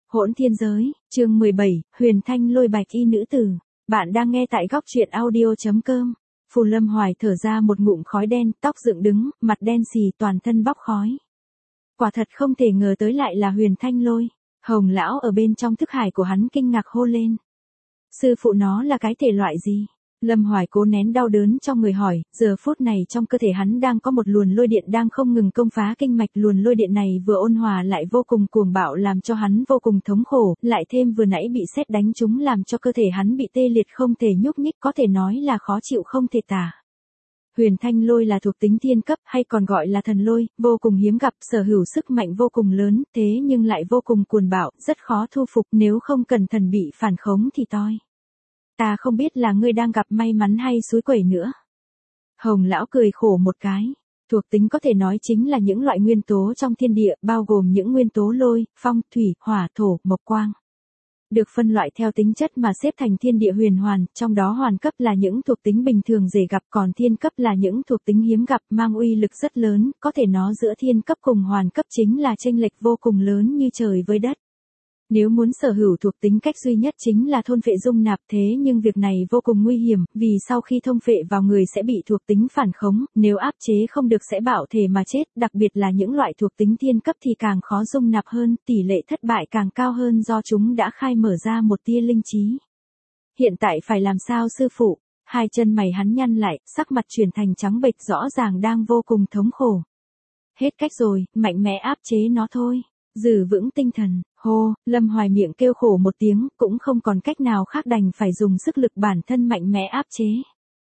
Hỗn thiên giới, chương 17, huyền thanh lôi bạch y nữ tử. Bạn đang nghe tại góc truyện audio.com. Phù Lâm Hoài thở ra một ngụm khói đen, tóc dựng đứng, mặt đen xì, toàn thân bốc khói. Quả thật không thể ngờ tới lại là huyền thanh lôi. Hồng lão ở bên trong thức hải của hắn kinh ngạc hô lên. Sư phụ nó là cái thể loại gì? Lâm Hoài cố nén đau đớn trong người hỏi, giờ phút này trong cơ thể hắn đang có một luồn lôi điện đang không ngừng công phá kinh mạch, luồn lôi điện này vừa ôn hòa lại vô cùng cuồng bạo làm cho hắn vô cùng thống khổ, lại thêm vừa nãy bị sét đánh trúng làm cho cơ thể hắn bị tê liệt không thể nhúc nhích, có thể nói là khó chịu không thể tả. Huyền thanh lôi là thuộc tính thiên cấp hay còn gọi là thần lôi, vô cùng hiếm gặp, sở hữu sức mạnh vô cùng lớn, thế nhưng lại vô cùng cuồng bạo, rất khó thu phục, nếu không cẩn thận bị phản khống thì toi. Ta không biết là ngươi đang gặp may mắn hay xúi quẩy nữa. Hồng lão cười khổ một cái. Thuộc tính có thể nói chính là những loại nguyên tố trong thiên địa, bao gồm những nguyên tố lôi, phong, thủy, hỏa, thổ, mộc, quang. Được phân loại theo tính chất mà xếp thành thiên địa huyền hoàn, trong đó hoàn cấp là những thuộc tính bình thường dễ gặp, còn thiên cấp là những thuộc tính hiếm gặp, mang uy lực rất lớn, có thể nói giữa thiên cấp cùng hoàn cấp chính là chênh lệch vô cùng lớn như trời với đất. Nếu muốn sở hữu thuộc tính cách duy nhất chính là thôn phệ dung nạp, thế nhưng việc này vô cùng nguy hiểm, vì sau khi thông phệ vào người sẽ bị thuộc tính phản khống, nếu áp chế không được sẽ bạo thể mà chết, đặc biệt là những loại thuộc tính thiên cấp thì càng khó dung nạp hơn, tỷ lệ thất bại càng cao hơn do chúng đã khai mở ra một tia linh trí. Hiện tại phải làm sao sư phụ? Hai chân mày hắn nhăn lại, sắc mặt chuyển thành trắng bệch, rõ ràng đang vô cùng thống khổ. Hết cách rồi, mạnh mẽ áp chế nó thôi. Giữ vững tinh thần, hô, Lâm Hoài miệng kêu khổ một tiếng, cũng không còn cách nào khác đành phải dùng sức lực bản thân mạnh mẽ áp chế.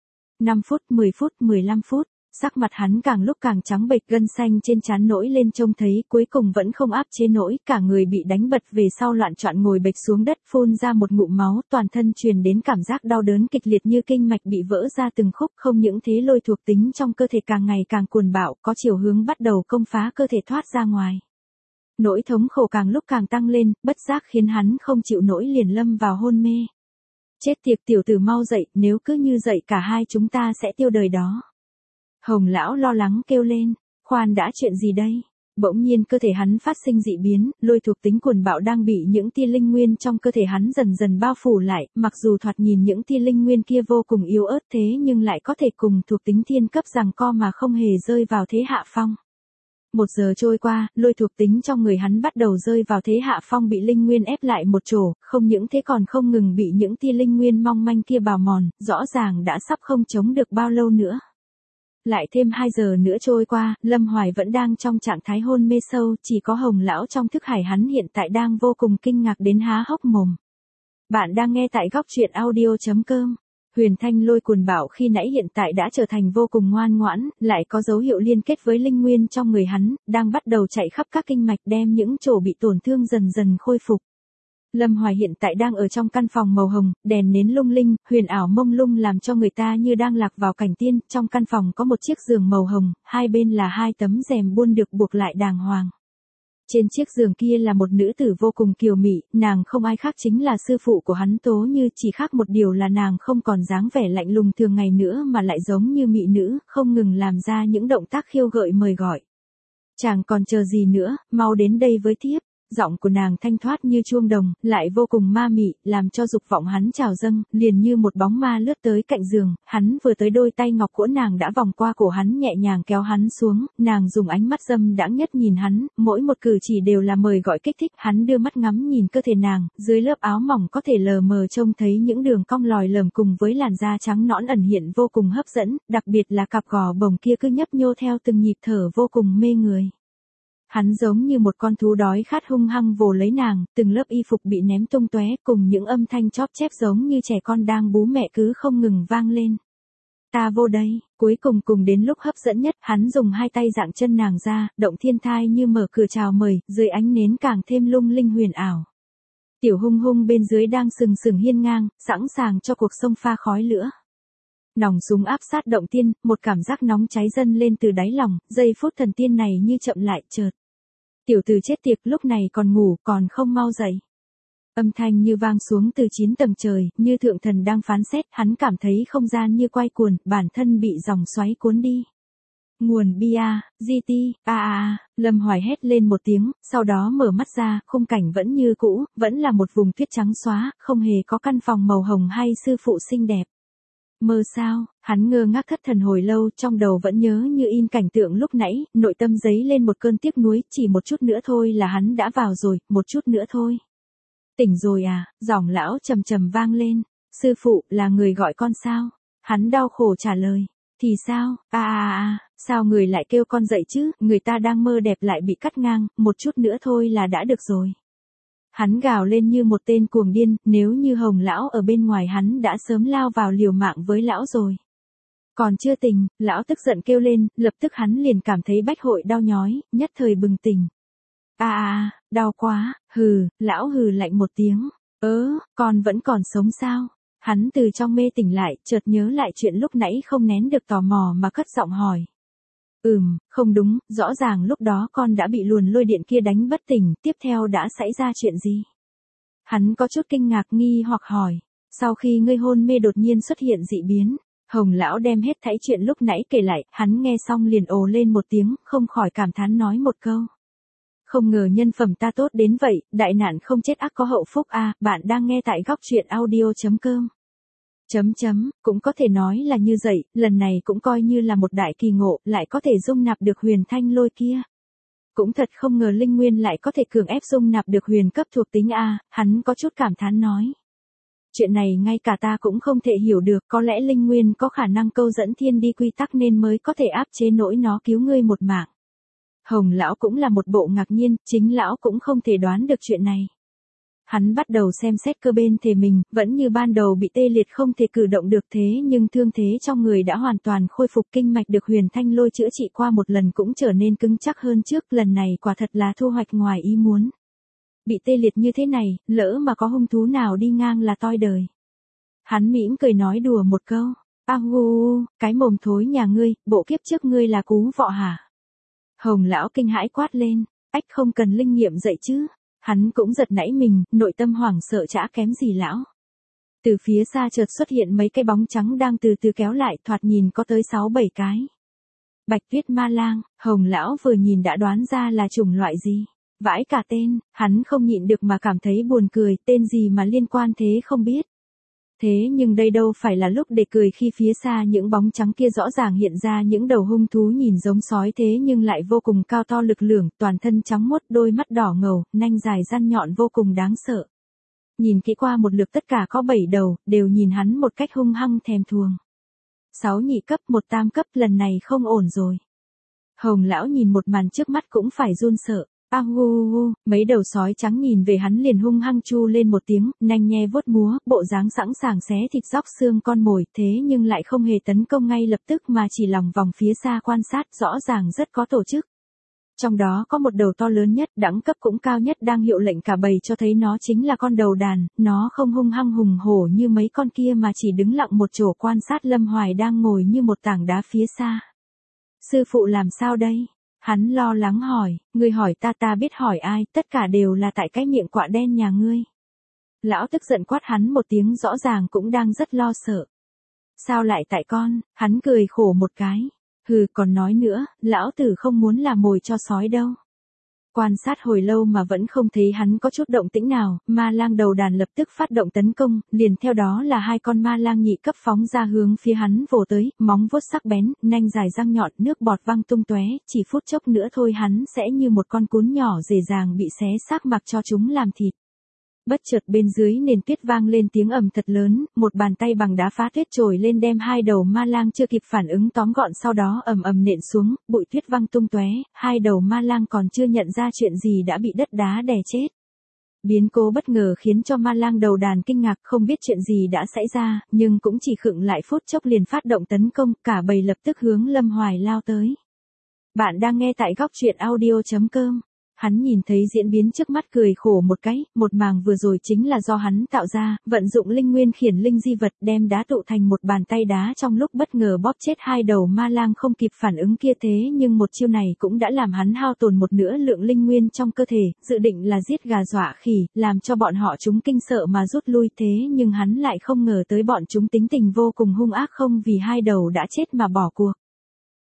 5 phút, 10 phút, 15 phút, sắc mặt hắn càng lúc càng trắng bệch, gân xanh trên trán nổi lên trông thấy, cuối cùng vẫn không áp chế nổi, cả người bị đánh bật về sau loạn trọn ngồi bệt xuống đất, phun ra một ngụm máu, toàn thân truyền đến cảm giác đau đớn kịch liệt như kinh mạch bị vỡ ra từng khúc, không những thế lôi thuộc tính trong cơ thể càng ngày càng cuồng bạo, có chiều hướng bắt đầu công phá cơ thể thoát ra ngoài. Nỗi thống khổ càng lúc càng tăng lên, bất giác khiến hắn không chịu nổi liền lâm vào hôn mê. Chết tiệt, tiểu tử mau dậy, nếu cứ như dậy cả hai chúng ta sẽ tiêu đời đó. Hồng lão lo lắng kêu lên, khoan đã, chuyện gì đây? Bỗng nhiên cơ thể hắn phát sinh dị biến, lôi thuộc tính cuồng bạo đang bị những tia linh nguyên trong cơ thể hắn dần dần bao phủ lại, mặc dù thoạt nhìn những tia linh nguyên kia vô cùng yếu ớt thế nhưng lại có thể cùng thuộc tính thiên cấp giằng co mà không hề rơi vào thế hạ phong. 1 giờ trôi qua, lôi thuộc tính trong người hắn bắt đầu rơi vào thế hạ phong, bị linh nguyên ép lại một chỗ, không những thế còn không ngừng bị những tia linh nguyên mong manh kia bào mòn, rõ ràng đã sắp không chống được bao lâu nữa. Lại thêm 2 giờ nữa trôi qua, Lâm Hoài vẫn đang trong trạng thái hôn mê sâu, chỉ có Hồng lão trong thức hải hắn hiện tại đang vô cùng kinh ngạc đến há hốc mồm. Bạn đang nghe tại góc truyện audio.com. Huyền thanh lôi cuồng bạo khi nãy hiện tại đã trở thành vô cùng ngoan ngoãn, lại có dấu hiệu liên kết với linh nguyên trong người hắn, đang bắt đầu chạy khắp các kinh mạch đem những chỗ bị tổn thương dần dần khôi phục. Lâm Hoài hiện tại đang ở trong căn phòng màu hồng, đèn nến lung linh, huyền ảo mông lung làm cho người ta như đang lạc vào cảnh tiên, trong căn phòng có một chiếc giường màu hồng, hai bên là 2 tấm rèm buôn được buộc lại đàng hoàng. Trên chiếc giường kia là một nữ tử vô cùng kiều mị, nàng không ai khác chính là sư phụ của hắn Tố Như, chỉ khác một điều là nàng không còn dáng vẻ lạnh lùng thường ngày nữa mà lại giống như mị nữ, không ngừng làm ra những động tác khiêu gợi mời gọi. Chàng còn chờ gì nữa, mau đến đây với thiếp. Giọng của nàng thanh thoát như chuông đồng, lại vô cùng ma mị, làm cho dục vọng hắn trào dâng, liền như một bóng ma lướt tới cạnh giường, hắn vừa tới đôi tay ngọc của nàng đã vòng qua cổ hắn nhẹ nhàng kéo hắn xuống, nàng dùng ánh mắt dâm đãng nhất nhìn hắn, mỗi một cử chỉ đều là mời gọi kích thích, hắn đưa mắt ngắm nhìn cơ thể nàng, dưới lớp áo mỏng có thể lờ mờ trông thấy những đường cong lòi lởm cùng với làn da trắng nõn ẩn hiện vô cùng hấp dẫn, đặc biệt là cặp gò bồng kia cứ nhấp nhô theo từng nhịp thở vô cùng mê người. Hắn giống như một con thú đói khát hung hăng vồ lấy nàng, từng lớp y phục bị ném tung tóe cùng những âm thanh chóp chép giống như trẻ con đang bú mẹ cứ không ngừng vang lên. Ta vô đây, cuối cùng đến lúc hấp dẫn nhất, hắn dùng 2 tay dạng chân nàng ra, động thiên thai như mở cửa chào mời, dưới ánh nến càng thêm lung linh huyền ảo. Tiểu hung hung bên dưới đang sừng sừng hiên ngang, sẵn sàng cho cuộc sông pha khói lửa. Nòng súng áp sát động tiên, một cảm giác nóng cháy dâng lên từ đáy lòng, giây phút thần tiên này như chậm lại chợt. Tiểu tử chết tiệt, lúc này còn ngủ, còn không mau dậy. Âm thanh như vang xuống từ 9 tầng trời, như thượng thần đang phán xét, hắn cảm thấy không gian như quay cuồng, bản thân bị dòng xoáy cuốn đi. Nguồn bia, GT, Lâm Hoài hét lên một tiếng, sau đó mở mắt ra, khung cảnh vẫn như cũ, vẫn là một vùng tuyết trắng xóa, không hề có căn phòng màu hồng hay sư phụ xinh đẹp. Mơ sao, hắn ngơ ngác thất thần hồi lâu, trong đầu vẫn nhớ như in cảnh tượng lúc nãy, nội tâm dấy lên một cơn tiếc nuối, chỉ một chút nữa thôi là hắn đã vào rồi, một chút nữa thôi. Tỉnh rồi à, giọng lão trầm trầm vang lên, sư phụ, là người gọi con sao? Hắn đau khổ trả lời, thì sao, sao người lại kêu con dậy chứ, người ta đang mơ đẹp lại bị cắt ngang, một chút nữa thôi là đã được rồi. Hắn gào lên như một tên cuồng điên, nếu như Hồng lão ở bên ngoài hắn đã sớm lao vào liều mạng với lão rồi. Còn chưa tỉnh, lão tức giận kêu lên, lập tức hắn liền cảm thấy bách hội đau nhói, nhất thời bừng tỉnh. Đau quá, lão hừ lạnh một tiếng, con vẫn còn sống sao? Hắn từ trong mê tỉnh lại, chợt nhớ lại chuyện lúc nãy không nén được tò mò mà cất giọng hỏi. Không đúng, rõ ràng lúc đó con đã bị luồn lôi điện kia đánh bất tỉnh, tiếp theo đã xảy ra chuyện gì? Hắn có chút kinh ngạc nghi hoặc hỏi, sau khi ngươi hôn mê đột nhiên xuất hiện dị biến, Hồng lão đem hết thảy chuyện lúc nãy kể lại, hắn nghe xong liền ồ lên một tiếng, không khỏi cảm thán nói một câu. Không ngờ nhân phẩm ta tốt đến vậy, đại nạn không chết ác có hậu phúc a. Bạn đang nghe tại góc truyện audio.com. Cũng có thể nói là như vậy, lần này cũng coi như là một đại kỳ ngộ, lại có thể dung nạp được huyền thanh lôi kia. Cũng thật không ngờ linh nguyên lại có thể cường ép dung nạp được huyền cấp thuộc tính a, hắn có chút cảm thán nói. Chuyện này ngay cả ta cũng không thể hiểu được, có lẽ linh nguyên có khả năng câu dẫn thiên đi quy tắc nên mới có thể áp chế nỗi nó cứu ngươi một mạng. Hồng lão cũng là một bộ ngạc nhiên, chính lão cũng không thể đoán được chuyện này. Hắn bắt đầu xem xét cơ bên thể mình, vẫn như ban đầu bị tê liệt không thể cử động được thế nhưng thương thế trong người đã hoàn toàn khôi phục, kinh mạch được huyền thanh lôi chữa trị qua một lần cũng trở nên cứng chắc hơn trước, lần này quả thật là thu hoạch ngoài ý muốn. Bị tê liệt như thế này, lỡ mà có hung thú nào đi ngang là toi đời. Hắn mỉm cười nói đùa một câu, cái mồm thối nhà ngươi, bộ kiếp trước ngươi là cú vọ hả? Hồng lão kinh hãi quát lên, ách không cần linh nghiệm dậy chứ. Hắn cũng giật nảy mình, nội tâm hoảng sợ chả kém gì lão. Từ phía xa chợt xuất hiện mấy cái bóng trắng đang từ từ kéo lại, thoạt nhìn có tới 6-7 cái. Bạch tuyết ma lang, Hồng lão vừa nhìn đã đoán ra là chủng loại gì. Vãi cả tên, hắn không nhịn được mà cảm thấy buồn cười, tên gì mà liên quan thế không biết. Thế nhưng đây đâu phải là lúc để cười khi phía xa những bóng trắng kia rõ ràng hiện ra những đầu hung thú nhìn giống sói thế nhưng lại vô cùng cao to lực lưỡng, toàn thân trắng muốt, đôi mắt đỏ ngầu, nanh dài răn nhọn vô cùng đáng sợ. Nhìn kỹ qua một lượt tất cả có 7 đầu, đều nhìn hắn một cách hung hăng thèm thuồng. 6 nhị cấp, 1 tam cấp, lần này không ổn rồi. Hồng lão nhìn một màn trước mắt cũng phải run sợ. Mấy đầu sói trắng nhìn về hắn liền hung hăng chu lên một tiếng, nanh nhe vuốt múa, bộ dáng sẵn sàng xé thịt róc xương con mồi, thế nhưng lại không hề tấn công ngay lập tức mà chỉ lòng vòng phía xa quan sát, rõ ràng rất có tổ chức. Trong đó có một đầu to lớn nhất, đẳng cấp cũng cao nhất đang hiệu lệnh cả bầy cho thấy nó chính là con đầu đàn, nó không hung hăng hùng hổ như mấy con kia mà chỉ đứng lặng một chỗ quan sát Lâm Hoài đang ngồi như một tảng đá phía xa. Sư phụ làm sao đây? Hắn lo lắng hỏi, ngươi hỏi ta biết hỏi ai, tất cả đều là tại cái miệng quạ đen nhà ngươi. Lão tức giận quát hắn một tiếng, rõ ràng cũng đang rất lo sợ. Sao lại tại con, hắn cười khổ một cái. Còn nói nữa, lão tử không muốn làm mồi cho sói đâu. Quan sát hồi lâu mà vẫn không thấy hắn có chút động tĩnh nào, ma lang đầu đàn lập tức phát động tấn công, liền theo đó là 2 con ma lang nhị cấp phóng ra hướng phía hắn vồ tới, móng vuốt sắc bén, nanh dài răng nhọn, nước bọt văng tung tóe, chỉ phút chốc nữa thôi hắn sẽ như một con cún nhỏ dễ dàng bị xé xác mặc cho chúng làm thịt. Bất chợt bên dưới nền tuyết vang lên tiếng ầm thật lớn, một bàn tay bằng đá phá tuyết trồi lên đem 2 đầu ma lang chưa kịp phản ứng tóm gọn, sau đó ầm ầm nện xuống, bụi tuyết văng tung tóe, 2 đầu ma lang còn chưa nhận ra chuyện gì đã bị đất đá đè chết. Biến cố bất ngờ khiến cho ma lang đầu đàn kinh ngạc, không biết chuyện gì đã xảy ra, nhưng cũng chỉ khựng lại phút chốc liền phát động tấn công, cả bầy lập tức hướng Lâm Hoài lao tới. Bạn đang nghe tại góc truyện audio.com. Hắn nhìn thấy diễn biến trước mắt cười khổ một cái, một màng vừa rồi chính là do hắn tạo ra, vận dụng linh nguyên khiển linh di vật đem đá tụ thành một bàn tay đá trong lúc bất ngờ bóp chết 2 đầu ma lang không kịp phản ứng kia, thế nhưng một chiêu này cũng đã làm hắn hao tổn một nửa lượng linh nguyên trong cơ thể, dự định là giết gà dọa khỉ, làm cho bọn họ chúng kinh sợ mà rút lui, thế nhưng hắn lại không ngờ tới bọn chúng tính tình vô cùng hung ác, không vì 2 đầu đã chết mà bỏ cuộc.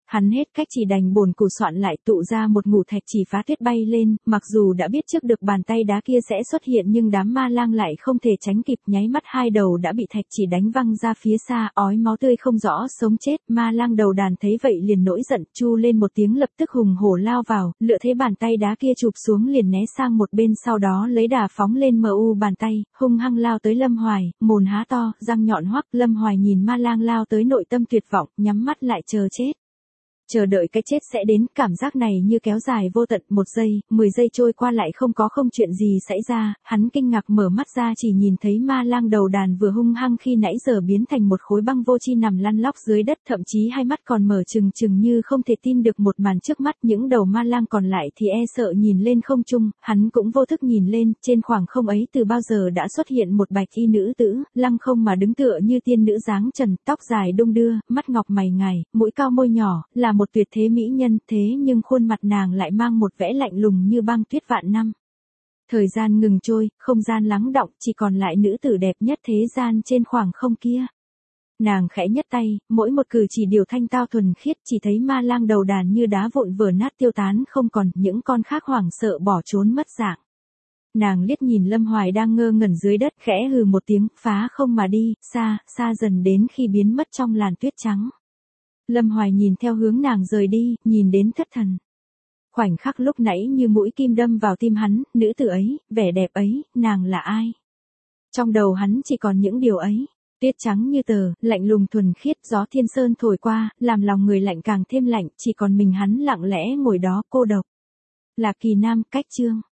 Hắn hết cách chỉ đành bồn củ soạn lại tụ ra một ngũ thạch chỉ phá tuyết bay lên, mặc dù đã biết trước được bàn tay đá kia sẽ xuất hiện nhưng đám ma lang lại không thể tránh kịp, nháy mắt hai đầu đã bị thạch chỉ đánh văng ra phía xa, ói máu tươi không rõ sống chết. Ma lang đầu đàn thấy vậy liền nổi giận, chu lên một tiếng lập tức hùng hổ lao vào, lựa thế bàn tay đá kia chụp xuống liền né sang một bên, sau đó lấy đà phóng lên bàn tay, hung hăng lao tới Lâm Hoài, mồm há to, răng nhọn hoắc. Lâm Hoài nhìn ma lang lao tới nội tâm tuyệt vọng, nhắm mắt lại chờ chết. Chờ đợi cái chết sẽ đến, cảm giác này như kéo dài vô tận, 1 giây, 10 giây trôi qua lại không chuyện gì xảy ra, hắn kinh ngạc mở mắt ra chỉ nhìn thấy ma lang đầu đàn vừa hung hăng khi nãy giờ biến thành một khối băng vô tri nằm lăn lóc dưới đất, thậm chí hai mắt còn mở trừng trừng như không thể tin được một màn trước mắt. Những đầu ma lang còn lại thì e sợ nhìn lên không trung, hắn cũng vô thức nhìn lên, trên khoảng không ấy từ bao giờ đã xuất hiện một bạch y nữ tử, lăng không mà đứng tựa như tiên nữ dáng trần, tóc dài đung đưa, mắt ngọc mày ngài, mũi cao môi nhỏ, là một tuyệt thế mỹ nhân, thế nhưng khuôn mặt nàng lại mang một vẻ lạnh lùng như băng tuyết vạn năm. Thời gian ngừng trôi, không gian lắng đọng, chỉ còn lại nữ tử đẹp nhất thế gian trên khoảng không kia. Nàng khẽ nhấc tay, mỗi một cử chỉ điều thanh tao thuần khiết, chỉ thấy ma lang đầu đàn như đá vụn vỡ nát tiêu tán không còn, những con khác hoảng sợ bỏ trốn mất dạng. Nàng liếc nhìn Lâm Hoài đang ngơ ngẩn dưới đất, khẽ hừ một tiếng, phá không mà đi, xa, xa dần đến khi biến mất trong làn tuyết trắng. Lâm Hoài nhìn theo hướng nàng rời đi, nhìn đến thất thần. Khoảnh khắc lúc nãy như mũi kim đâm vào tim hắn, nữ tử ấy, vẻ đẹp ấy, nàng là ai? Trong đầu hắn chỉ còn những điều ấy. Tuyết trắng như tờ, lạnh lùng thuần khiết, gió thiên sơn thổi qua, làm lòng người lạnh càng thêm lạnh, chỉ còn mình hắn lặng lẽ ngồi đó cô độc. Lạc Kỳ Nam, cách chương.